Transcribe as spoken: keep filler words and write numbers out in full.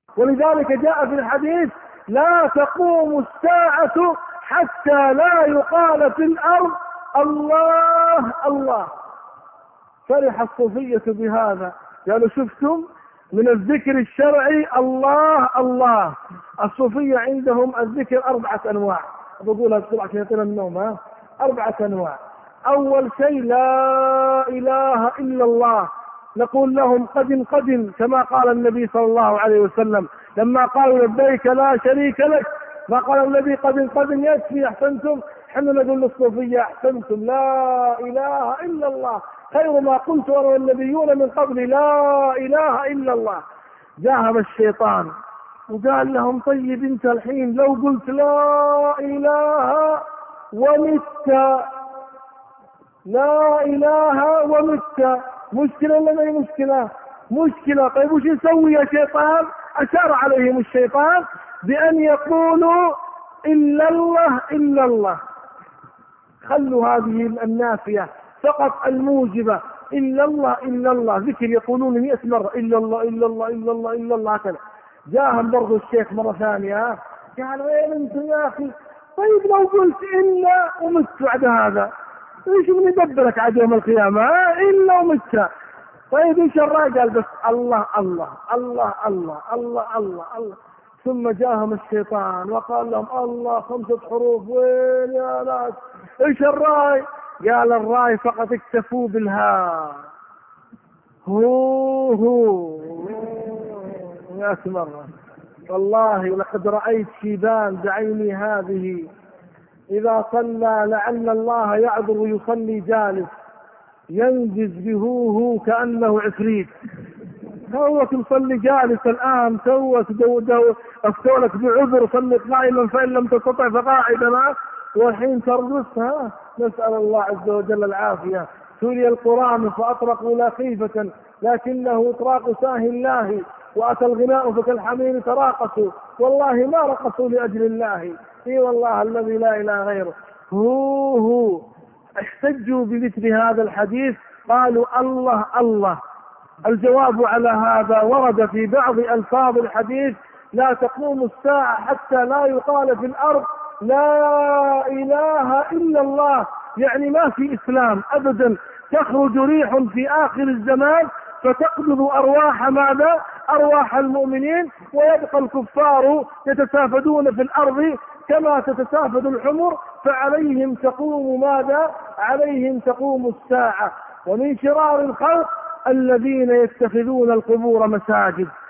ولذلك جاء في الحديث: لا تقوم الساعة حتى لا يقال في الأرض الله الله. فرح الصوفية بهذا، قالوا: شفتم من الذكر الشرعي الله الله. الصوفية عندهم الذكر أربعة أنواع، بقولها بسرعة عشان يطير النوم. ها أربعة أنواع. أول شيء لا إله إلا الله، نقول لهم قدم قدم، كما قال النبي صلى الله عليه وسلم لما قالوا: لبيك لا شريك لك، ما قال النبي قدم قدم يكفي أحسنتم؟ حنا نقول للصوفية: أحسنتم، لا إله إلا الله خير ما قلت أنا والنبيون من قبل، لا إله إلا الله. جاهم الشيطان وقال لهم: طيب انت الحين لو قلت لا إله ومت، لا إله ومت، مشكلة ولا ما هي مشكلة؟ مشكلة. طيب وش يسوي يا شيطان؟ أشار عليهم الشيطان بأن يقولوا إلا الله إلا الله. خلوا هذه النافية فقط الموجبة إلا الله إلا الله، ذكر يقولون مئة مرة إلا الله إلا الله إلا الله إلا الله هكذا. جاهم برضو الشيخ مرة ثانية قال: وين انتم يا أخي؟ طيب لو قلت إلا ومت بعد هذا، ايش من يدبرك عاد يوم القيامة؟ إلا ومت. طيب ايش الرأي؟ قال: بس الله الله الله الله الله الله الله. ثم جاهم الشيطان وقال لهم: الله خمسة حروف، وين يا ناس؟ ايش الرأي؟ قال: الرأي فقط اكتفوا بالها. هو هو يا مرة والله لقد رأيت شيبان بعيني هذه إذا صلى لعل الله يعذر ويصلي جالس ينجز بهوه كأنه عفريت. توك مصلي جالس الآن، توك أفتولك بعذر، صلي قائما فإن لم تستطع فقاعدا، والحين ترقصها. نسأل الله عز وجل العافية. سوري القرآن فأطرقوا لا خيفة لكنه إطراق ساهي الله، وأتى الغناء فكالحمير تراقصوا، والله ما رقصوا لأجل الله، اي والله الذي لا إله غيره. هو هو احتجوا بمثل هذا الحديث، قالوا الله الله. الجواب على هذا ورد في بعض ألفاظ الحديث: لا تقوم الساعة حتى لا يقال في الأرض لا إله إلا الله، يعني ما في إسلام أبدا. تخرج ريح في آخر الزمان فتقبض أرواح ماذا؟ أرواح المؤمنين، ويبقى الكفار يتسافدون في الأرض كما تتسافد الحمر، فعليهم تقوم ماذا؟ عليهم تقوم الساعة. ومن شرار الخلق الذين يتخذون القبور مساجد.